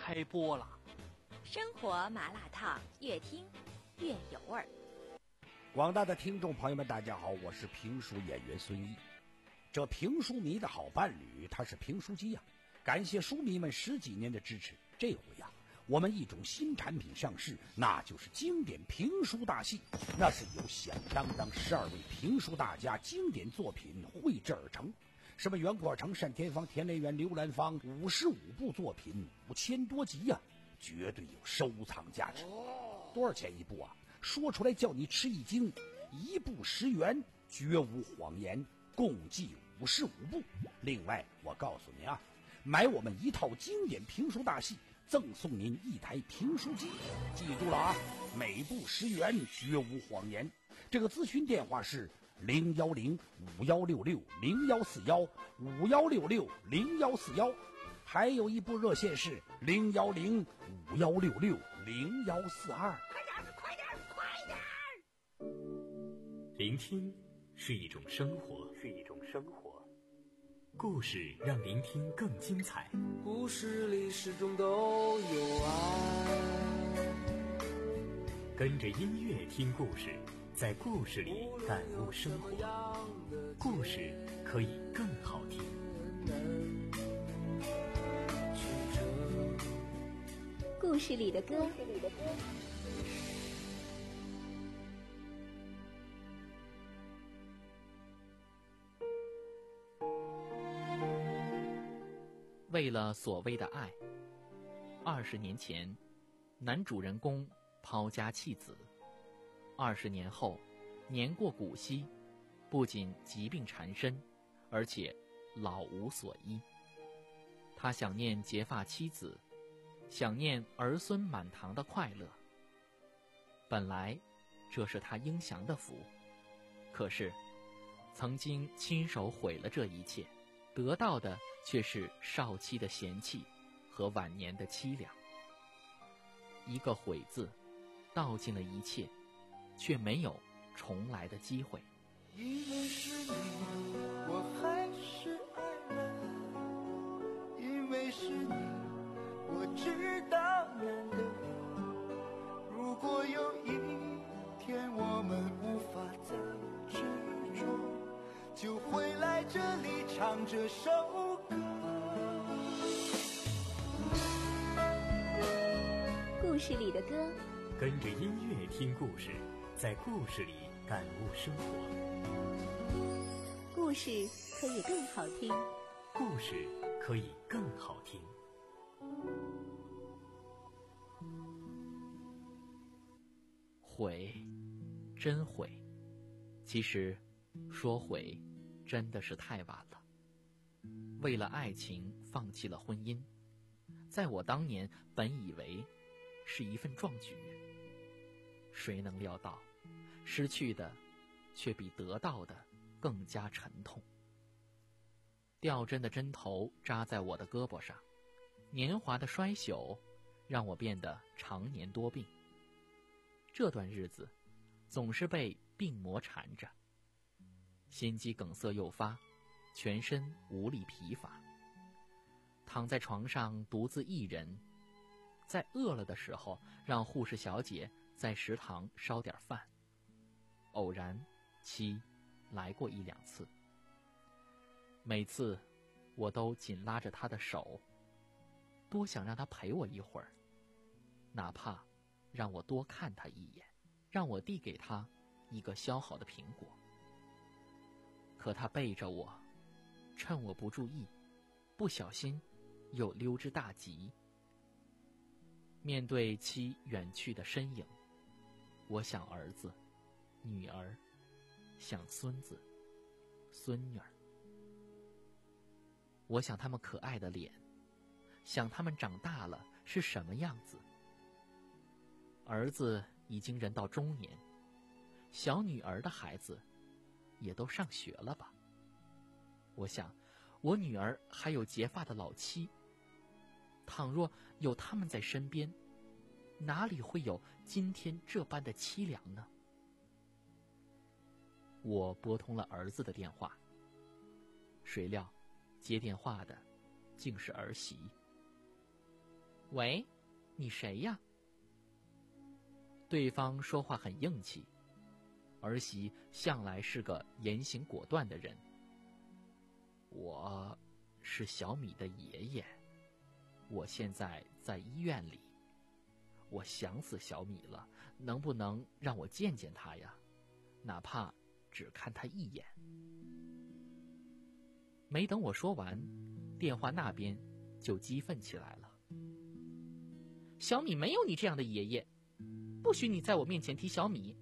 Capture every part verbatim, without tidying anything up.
开播了。 生活麻辣烫，越听越有味儿。 广大的听众朋友们，大家好，我是评书演员孙一。这评书迷的好伴侣，他是评书机呀、啊。感谢书迷们十几年的支持。这回呀、啊，我们一种新产品上市，那就是经典评书大戏。那是由响当当十二位评书大家经典作品绘制而成。什么袁国成、单田芳、田连元、刘兰芳，五十五部作品，五千多集呀、啊，绝对有收藏价值。多少钱一部啊？说出来叫你吃一惊，一部十元，绝无谎言，共计五十五部。另外，我告诉您啊，买我们一套经典评书大戏，赠送您一台评书机。记住了啊，每部十元，绝无谎言。这个咨询电话是零幺零五幺六六零幺四幺五幺六六零幺四幺，还有一部热线是零幺零五幺六六零幺四二。 快点，快点，快点！ 聆听是一种生活，是一种生活。故事让聆听更精彩。 故事里始终都有爱。 跟着音乐听故事，在故事里感悟生活。故事可以更好听。 故事里的歌。 为了所谓的爱，二十年前，男主人公抛家弃子；二十年后，年过古稀，不仅疾病缠身，而且老无所依。他想念结发妻子，想念儿孙满堂的快乐。本来，这是他应享的福，可是，曾经亲手毁了这一切，得到的却是少妻的嫌弃和晚年的凄凉。一个悔字，道尽了一切，却没有重来的机会。 因为是你，我还是爱了；因为是你，我知道难得。如果有一天我们无法再执着，就回来这里唱这首歌。 故事里的歌， 跟着音乐听故事，在故事里感悟生活。 故事可以更好听。 故事可以更好听。 悔，真悔。其实，说悔，真的是太晚了。为了爱情放弃了婚姻，在我当年本以为是一份壮举，谁能料到，失去的却比得到的更加沉痛。吊针的针头扎在我的胳膊上，年华的衰朽让我变得常年多病。这段日子总是被病魔缠着，心肌梗塞诱发，全身无力疲乏，躺在床上独自一人，在饿了的时候让护士小姐在食堂烧点饭，偶然妻来过一两次，每次我都紧拉着她的手，多想让她陪我一会儿，哪怕让我多看她一眼，让我递给她一个削好的苹果。可她背着我，趁我不注意，不小心又溜之大吉。面对妻远去的身影，我想儿子、女儿，想孙子、孙女儿。我想他们可爱的脸，想他们长大了是什么样子。儿子已经人到中年，小女儿的孩子也都上学了吧。我想我女儿还有结发的老妻，倘若有他们在身边，哪里会有今天这般的凄凉呢？我拨通了儿子的电话，谁料接电话的竟是儿媳。 喂，你谁呀？对方说话很硬气，儿媳向来是个言行果断的人。我是小米的爷爷，我现在在医院里，我想死小米了，能不能让我见见他呀？哪怕只看他一眼。没等我说完，电话那边就激愤起来了。小米没有你这样的爷爷，不许你在我面前提小米。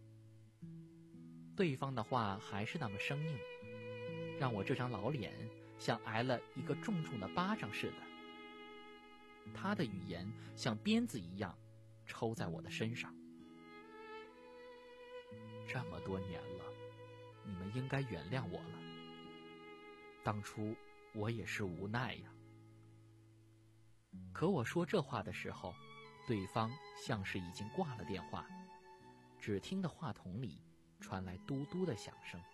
对方的话还是那么生硬，让我这张老脸像挨了一个重重的巴掌似的。他的语言像鞭子一样抽在我的身上。这么多年了，你们应该原谅我了。当初我也是无奈呀。可我说这话的时候，对方像是已经挂了电话，只听得话筒里传来嘟嘟的响声。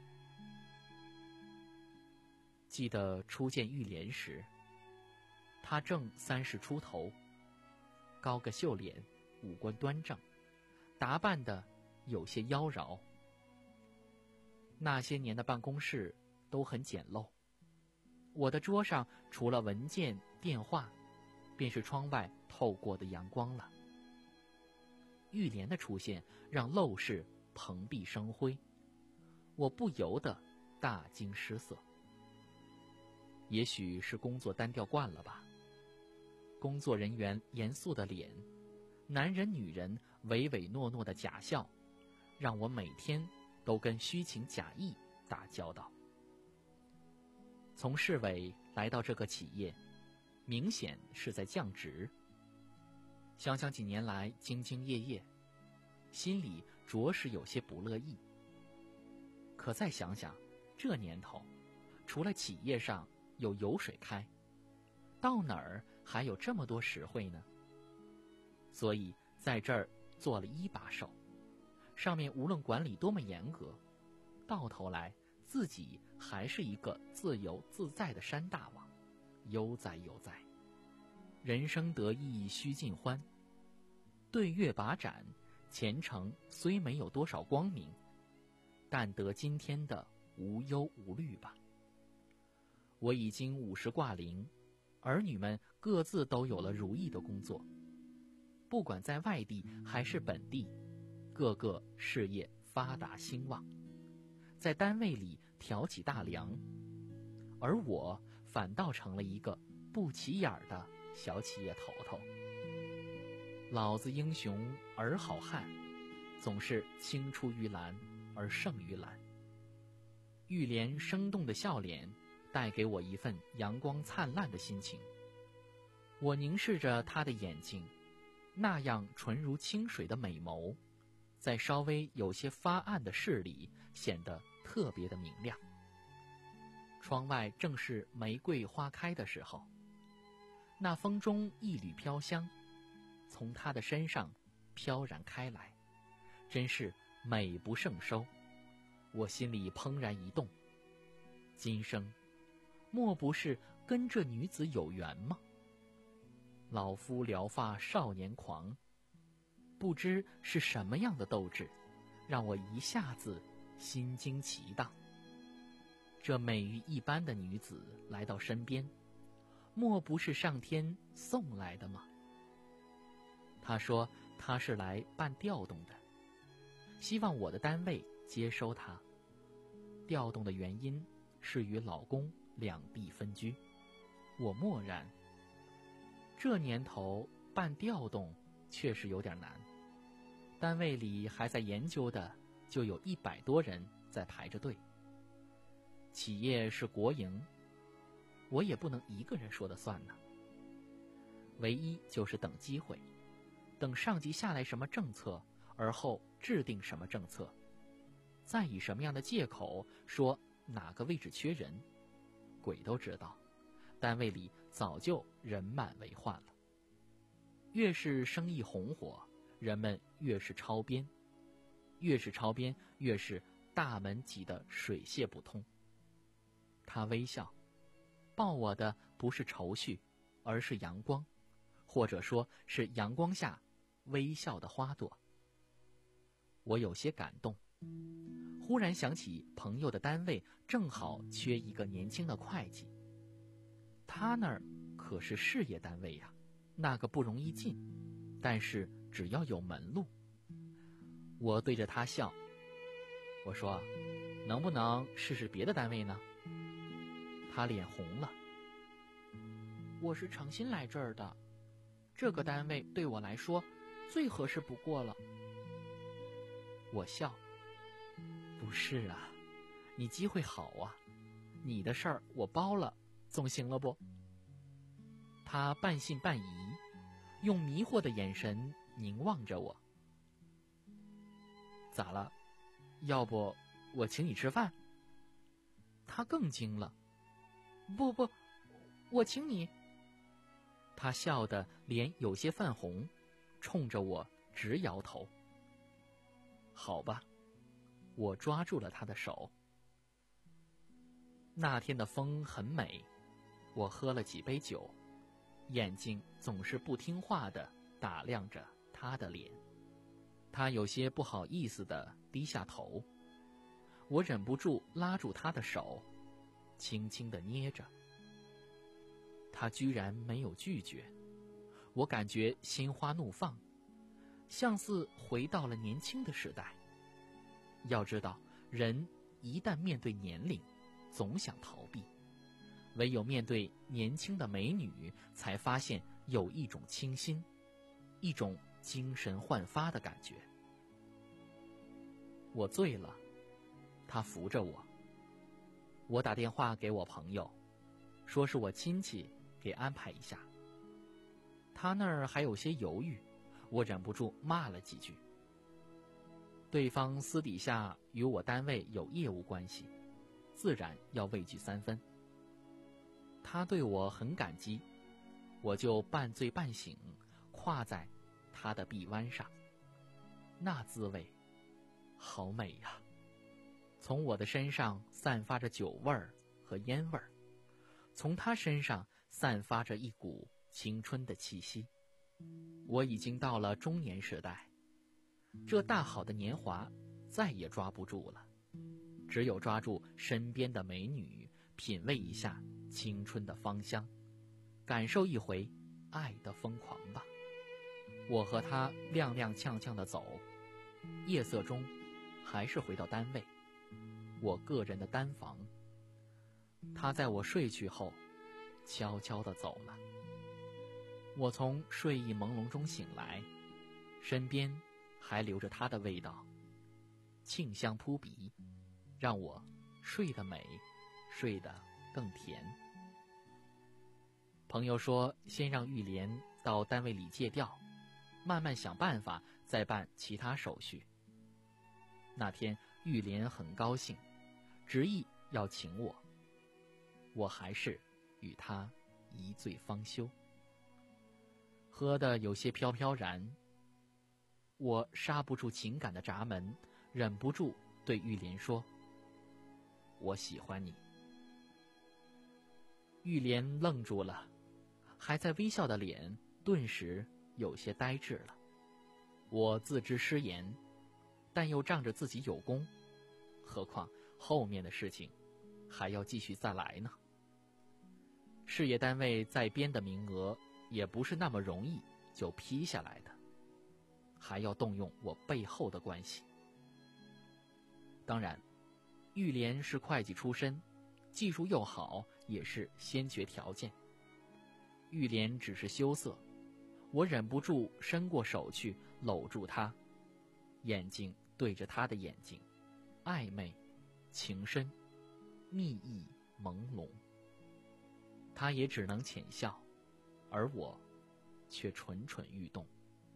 记得初见玉莲时，她正三十出头，高个秀脸，五官端正，打扮得有些妖娆。那些年的办公室都很简陋，我的桌上除了文件、电话，便是窗外透过的阳光了。玉莲的出现让陋室蓬荜生辉，我不由得大惊失色。也许是工作单调惯了吧，工作人员严肃的脸，男人女人唯唯诺诺的假笑，让我每天都跟虚情假意打交道。从市委来到这个企业，明显是在降职。想想几年来兢兢业业，心里着实有些不乐意。可再想想，这年头，除了企业上有油水开，到哪儿还有这么多实惠呢？所以在这儿做了一把手，上面无论管理多么严格，到头来自己还是一个自由自在的山大王，悠哉悠哉。人生得意须尽欢，对月把盏，前程虽没有多少光明，但得今天的无忧无虑吧。我已经五十挂零，儿女们各自都有了如意的工作，不管在外地还是本地，个个事业发达兴旺，在单位里挑起大梁，而我反倒成了一个不起眼的小企业头头。老子英雄儿好汉，总是青出于蓝而胜于蓝。玉莲生动的笑脸带给我一份阳光灿烂的心情。我凝视着她的眼睛，那样纯如清水的美眸，在稍微有些发暗的室里显得特别的明亮。窗外正是玫瑰花开的时候，那风中一缕飘香从她的身上飘然开来，真是美不胜收。我心里怦然一动，今生莫不是跟这女子有缘吗？老夫聊发少年狂，不知是什么样的斗志，让我一下子心惊奇荡。这美玉一般的女子来到身边，莫不是上天送来的吗？她说她是来办调动的，希望我的单位接收她。调动的原因是与老公两地分居。我默然，这年头办调动确实有点难，单位里还在研究的就有一百多人在排着队。企业是国营，我也不能一个人说了算呢。唯一就是等机会，等上级下来什么政策，而后制定什么政策，再以什么样的借口说哪个位置缺人，鬼都知道，单位里早就人满为患了。越是生意红火，人们越是超编，越是超编，越是大门挤得水泄不通。他微笑，报我的不是愁绪，而是阳光， 或者说是阳光下微笑的花朵。我有些感动，忽然想起朋友的单位正好缺一个年轻的会计，他那儿可是事业单位呀，那个不容易进，但是只要有门路。我对着他笑，我说，能不能试试别的单位呢？他脸红了。我是诚心来这儿的，这个单位对我来说最合适不过了。我笑，不是啊，你机会好啊，你的事儿我包了，总行了不？他半信半疑，用迷惑的眼神凝望着我。咋了？要不我请你吃饭？他更惊了。不不，我请你。他笑得脸有些泛红，冲着我直摇头。好吧，我抓住了他的手。那天的风很美，我喝了几杯酒，眼睛总是不听话地打量着他的脸。他有些不好意思地低下头，我忍不住拉住他的手，轻轻地捏着。他居然没有拒绝，我感觉心花怒放，像似回到了年轻的时代。要知道，人一旦面对年龄，总想逃避，唯有面对年轻的美女，才发现有一种清新，一种精神焕发的感觉。我醉了，他扶着我。我打电话给我朋友，说是我亲戚给安排一下。他那儿还有些犹豫，我忍不住骂了几句。对方私底下与我单位有业务关系，自然要畏惧三分。他对我很感激，我就半醉半醒，跨在他的臂弯上，那滋味好美呀！从我的身上散发着酒味儿和烟味儿，从他身上散发着一股青春的气息。我已经到了中年时代，这大好的年华再也抓不住了，只有抓住身边的美女，品味一下青春的芳香，感受一回爱的疯狂吧。我和他踉踉跄跄地走，夜色中还是回到单位，我个人的单房。他在我睡去后悄悄地走了。我从睡意朦胧中醒来，身边还留着他的味道，沁香扑鼻，让我睡得美，睡得更甜。朋友说，先让玉莲到单位里借调，慢慢想办法再办其他手续。那天玉莲很高兴，执意要请我，我还是与他一醉方休。喝得有些飘飘然，我刹不住情感的闸门，忍不住对玉莲说，我喜欢你。玉莲愣住了，还在微笑的脸顿时有些呆滞了。我自知失言，但又仗着自己有功，何况后面的事情还要继续再来呢。事业单位在编的名额也不是那么容易就批下来的，还要动用我背后的关系。当然，玉莲是会计出身，技术又好，也是先决条件。玉莲只是羞涩，我忍不住伸过手去搂住她，眼睛对着她的眼睛，暧昧、情深、蜜意朦胧。她也只能浅笑，而我却蠢蠢欲动。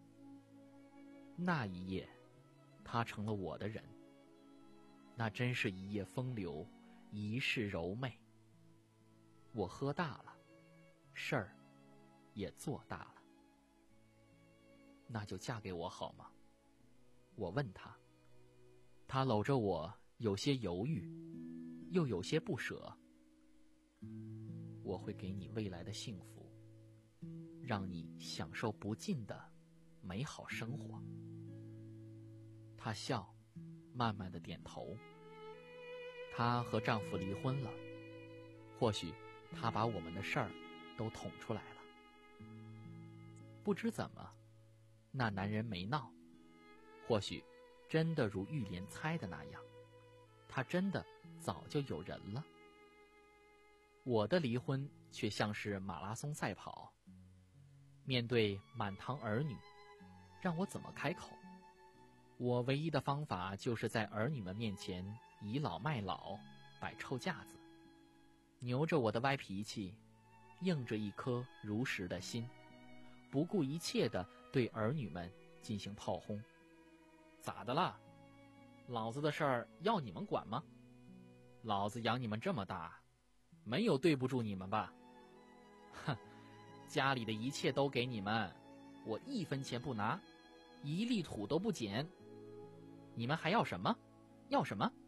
那一夜，她成了我的人，那真是一夜风流，一世柔媚。我喝大了，事儿也做大了。那就嫁给我好吗？我问她。她搂着我，有些犹豫，又有些不舍。我会给你未来的幸福， 让你享受不尽的美好生活。她笑，慢慢的点头。她和丈夫离婚了，或许她把我们的事儿都捅出来了。不知怎么，那男人没闹，或许真的如玉莲猜的那样，他真的早就有人了。我的离婚却像是马拉松赛跑，面对满堂儿女，让我怎么开口？我唯一的方法就是在儿女们面前倚老卖老，摆臭架子，牛着我的歪脾气，硬着一颗如石的心，不顾一切地对儿女们进行炮轰。咋的啦？老子的事儿要你们管吗？老子养你们这么大，没有对不住你们吧？哼，家里的一切都给你们，我一分钱不拿，一粒土都不捡，你们还要什么？要什么？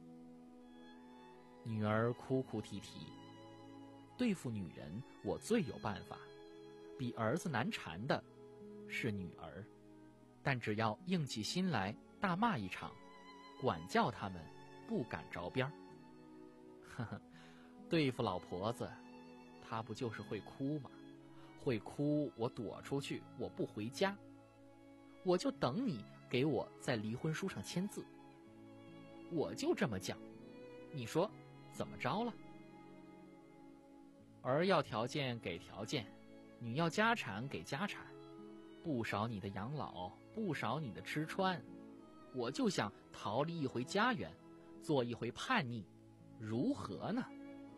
女儿哭哭啼啼。对付女人，我最有办法。比儿子难缠的是女儿，但只要硬起心来大骂一场，管教他们不敢着边儿。呵呵，对付老婆子，她不就是会哭吗？会哭，我躲出去，我不回家，我就等你给我在离婚书上签字。我就这么犟，你说怎么着了？儿要条件给条件，女要家产给家产，不少你的养老，不少你的吃穿，我就想逃离一回家园，做一回叛逆，如何呢？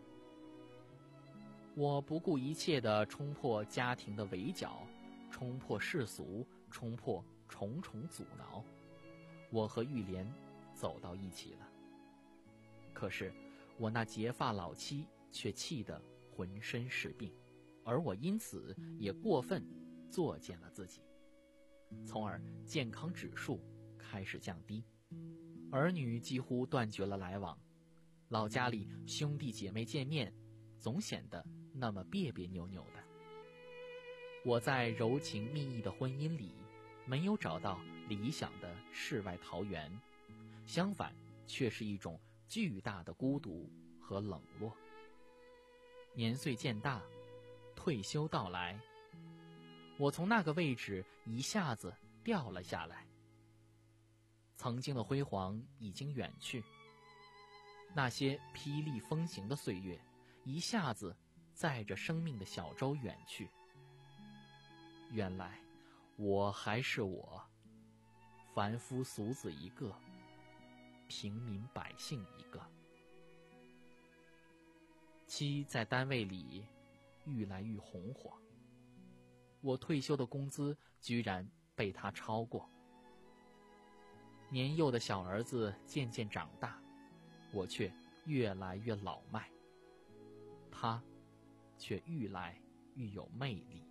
我不顾一切地冲破家庭的围剿，冲破世俗，冲破重重阻挠，我和玉莲走到一起了。可是我那结发老妻却气得浑身是病，而我因此也过分作践了自己，从而健康指数开始降低，儿女几乎断绝了来往，老家里兄弟姐妹见面总显得那么别别扭扭的。我在柔情蜜意的婚姻里没有找到理想的世外桃源，相反却是一种巨大的孤独和冷落。年岁渐大，退休到来，我从那个位置一下子掉了下来。曾经的辉煌已经远去，那些霹雳风行的岁月一下子载着生命的小舟远去。原来我还是我，凡夫俗子一个，平民百姓一个。妻在单位里愈来愈红火，我退休的工资居然被他超过。年幼的小儿子渐渐长大，我却越来越老迈，他却愈来愈有魅力。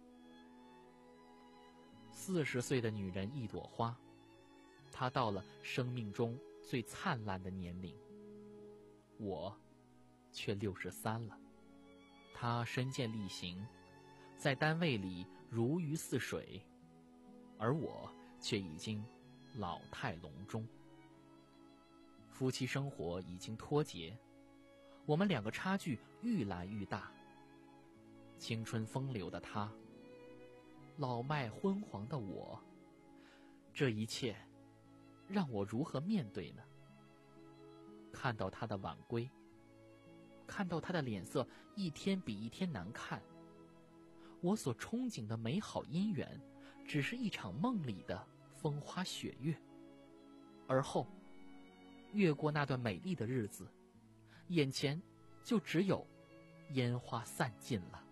四十岁的女人一朵花，她到了生命中最灿烂的年龄，我却六十三了。她身健力行，在单位里如鱼似水，而我却已经老态龙钟。夫妻生活已经脱节，我们两个差距愈来愈大。青春风流的他，老迈昏黄的我，这一切让我如何面对呢？看到他的晚归，看到他的脸色一天比一天难看，我所憧憬的美好姻缘只是一场梦里的风花雪月，而后越过那段美丽的日子，眼前就只有烟花散尽了。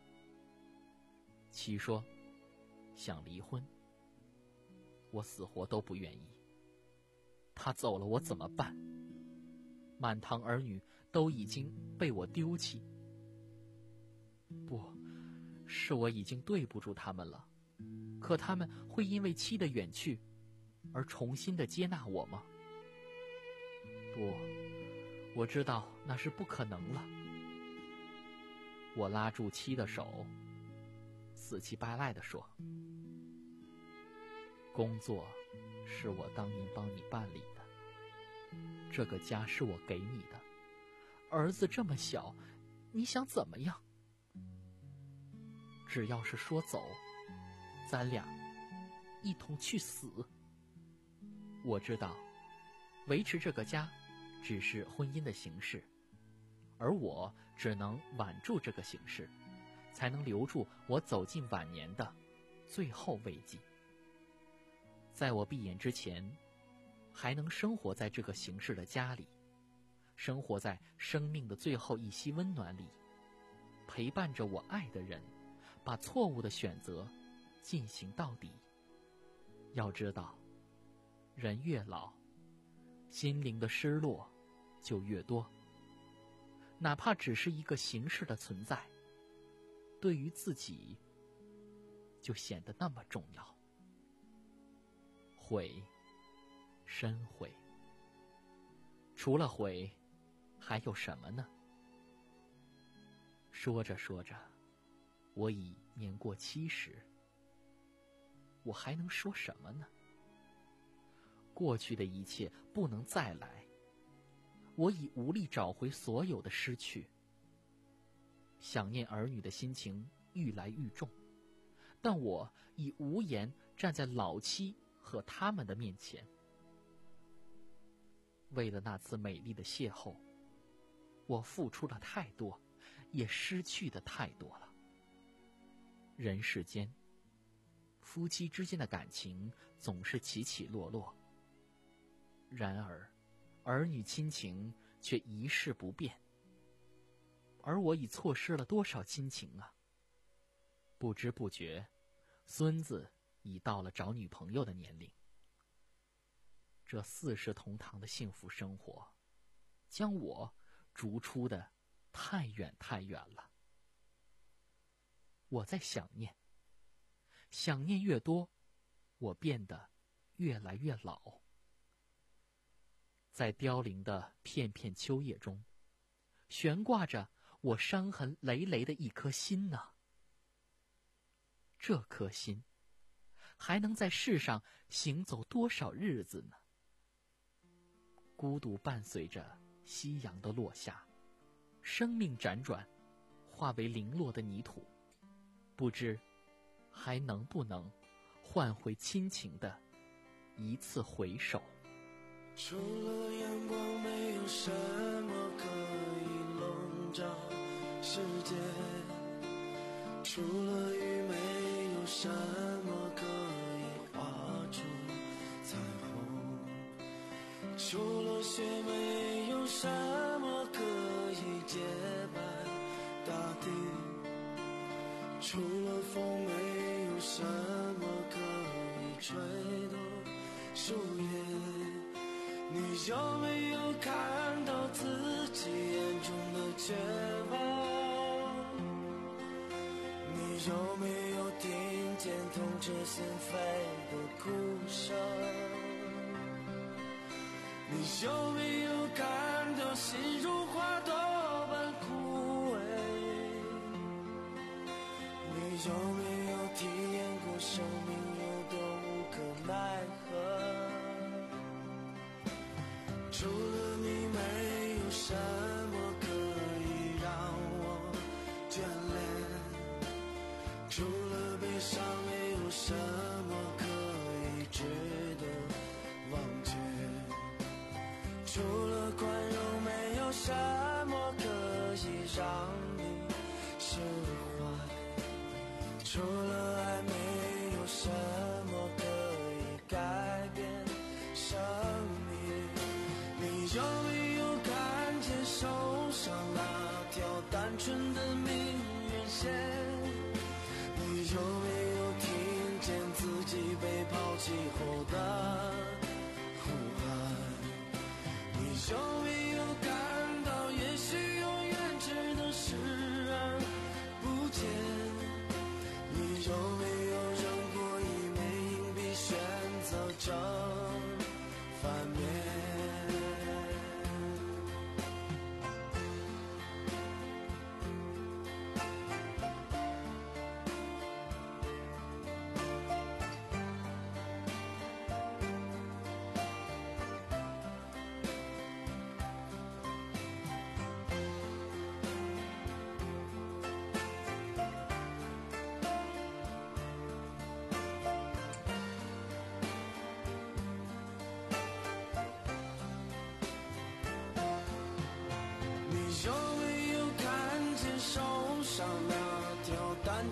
妻说想离婚，我死活都不愿意。他走了，我怎么办？满堂儿女都已经被我丢弃，不是我已经对不住他们了，可他们会因为妻的远去而重新的接纳我吗？不，我知道那是不可能了。我拉住妻的手， 死乞白赖地说：“工作是我当年帮你办理的，这个家是我给你的，儿子这么小，你想怎么样？只要是说走，咱俩一同去死。我知道，维持这个家只是婚姻的形式，而我只能挽住这个形式，才能留住我走进晚年的最后慰藉。在我闭眼之前，还能生活在这个形式的家里，生活在生命的最后一息温暖里，陪伴着我爱的人，把错误的选择进行到底。要知道，人越老，心灵的失落就越多，哪怕只是一个形式的存在，对于自己就显得那么重要。悔，深悔。除了悔，还有什么呢？说着说着，我已年过七十，我还能说什么呢？过去的一切不能再来，我已无力找回所有的失去。想念儿女的心情愈来愈重，但我已无颜站在老妻和他们的面前。为了那次美丽的邂逅，我付出了太多，也失去的太多了。人世间，夫妻之间的感情总是起起落落，然而儿女亲情却一世不变。而我已错失了多少亲情啊！不知不觉，孙子已到了找女朋友的年龄。这四世同堂的幸福生活，将我逐出的太远太远了。我在想念，想念越多，我变得越来越老。在凋零的片片秋叶中，悬挂着我伤痕累累的一颗心呢。这颗心，还能在世上行走多少日子呢？孤独伴随着夕阳的落下，生命辗转，化为零落的泥土，不知还能不能换回亲情的一次回首。 除了阳光，没有什么可以笼罩世界，除了雨，没有什么可以画出彩虹，除了雪，没有什么可以洁白大地，除了风，没有什么可以吹动树叶。你有没有看到自己眼中的绝望？你有没有听见痛彻心扉的哭声？你有没有感到心如花朵般枯萎？你有没有体验过生命有多无可奈何？除了你，没有什么可以让我眷恋，除了悲伤，没有什么可以值得忘却，除了宽容，没有什么可以让你释怀，除了爱，没有什么可以改变生命。你有没有看见手上那条单纯的命运线？你有没有听见自己被抛弃后的呼喊？你有没有感到也许永远只能视而不见？你有没有扔过一枚硬币，选择正反面？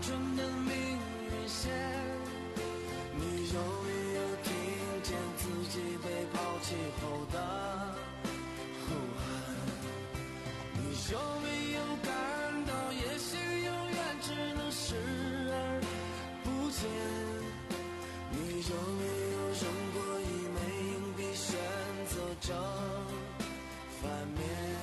春的命运线，你有没有听见自己被抛弃后的呼喊？你有没有感到也许永远只能视而不见？你有没有扔过一枚硬币，选择正反面？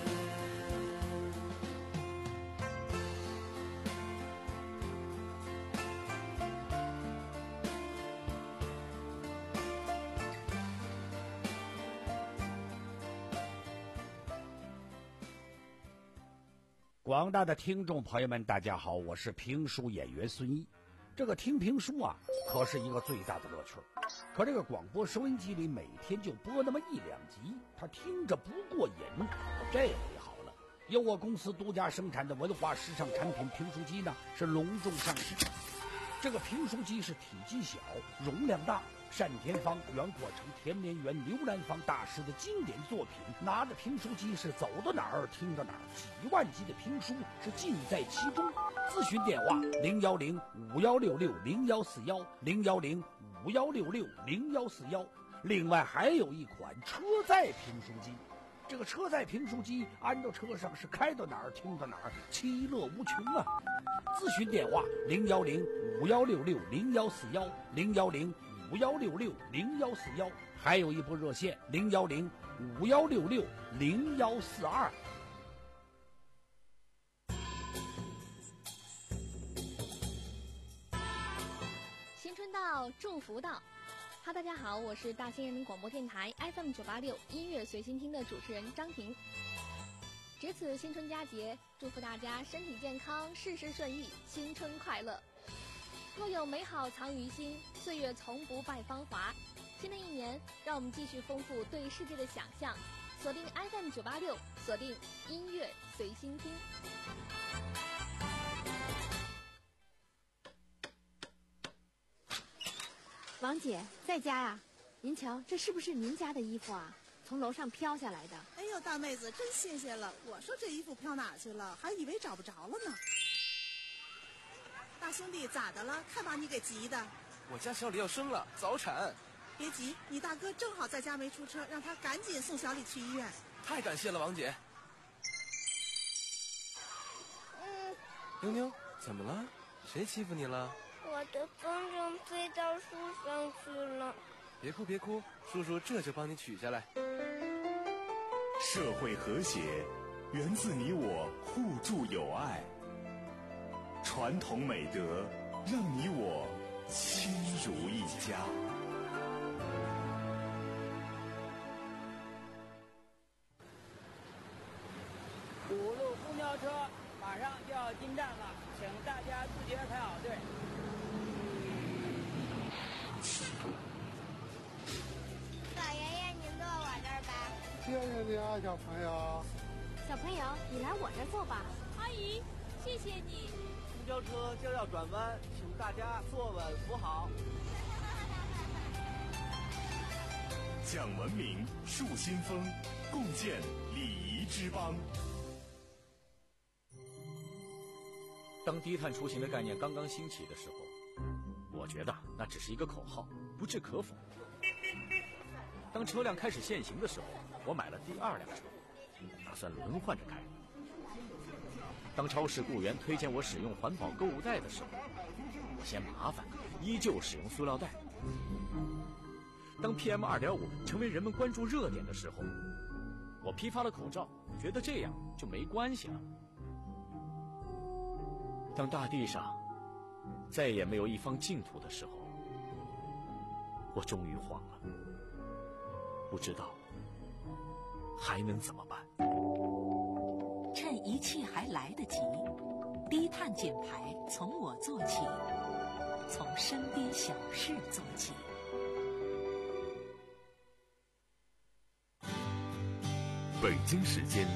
广大的听众朋友们，大家好，我是评书演员孙一。这个听评书啊，可是一个最大的乐趣。可这个广播收音机里每天就播那么一两集，他听着不过瘾。这回好了，由我公司独家生产的文化时尚产品评书机呢，是隆重上市。这个评书机是体积小，容量大，单田芳、袁阔成、田连元、刘兰芳大师的经典作品，拿着评书机是走到哪儿听到哪儿，几万集的评书是尽在其中。咨询电话零幺零五幺六六零幺四幺零幺零五幺六六零幺四幺。另外还有一款车载评书机，这个车载评书机安到车上是开到哪儿听到哪儿，其乐无穷啊！咨询电话零幺零五幺六六零幺四幺零幺零五幺六六零幺四幺，还有一部热线零幺零五幺六六零幺四二。 新春到，祝福到。哈，大家好，我是大兴人民广播电台 F M 九八六音乐随心听的主持人张婷。值此新春佳节，祝福大家身体健康，事事顺意，新春快乐。若有美好藏于心，岁月从不败芳华。新的一年，让我们继续丰富对世界的想象。锁定 F M 九八六，锁定音乐随心听。 王姐在家呀？您瞧，这是不是您家的衣服啊？从楼上飘下来的。 哎呦，大妹子真新鲜了！我说这衣服飘哪去了，还以为找不着了呢。大兄弟咋的了？看把你给急的。 我家小李要生了，早产。 别急，你大哥正好在家没出车，让他赶紧送小李去医院。 太感谢了，王姐。 嗯。 妞妞，怎么了？谁欺负你了？ 我的风筝飞到树上去了。 别哭别哭，叔叔这就帮你取下来。 社会和谐源自你我互助友爱，传统美德让你我亲如一家。 五路公交车马上就要进站了，请大家自觉排好队。 老爷爷，您坐我这儿吧。 谢谢你啊，小朋友。 小朋友，你来我这儿坐吧。 阿姨，谢谢你。 公交车就要转弯，请大家坐稳扶好。 讲文明，树新风，共建礼仪之邦。 当低碳出行的概念刚刚兴起的时候，我觉得那只是一个口号，不置可否。当车辆开始限行的时候，我买了第二辆车，打算轮换着开。当超市雇员推荐我使用环保购物袋的时候，我嫌麻烦，依旧使用塑料袋。当 P M 二点五 成为人们关注热点的时候，我批发了口罩，觉得这样就没关系了。当大地上再也没有一方净土的时候，我终于慌了，不知道还能怎么办。 趁一切还来得及，低碳减排从我做起，从身边小事做起。 北京时间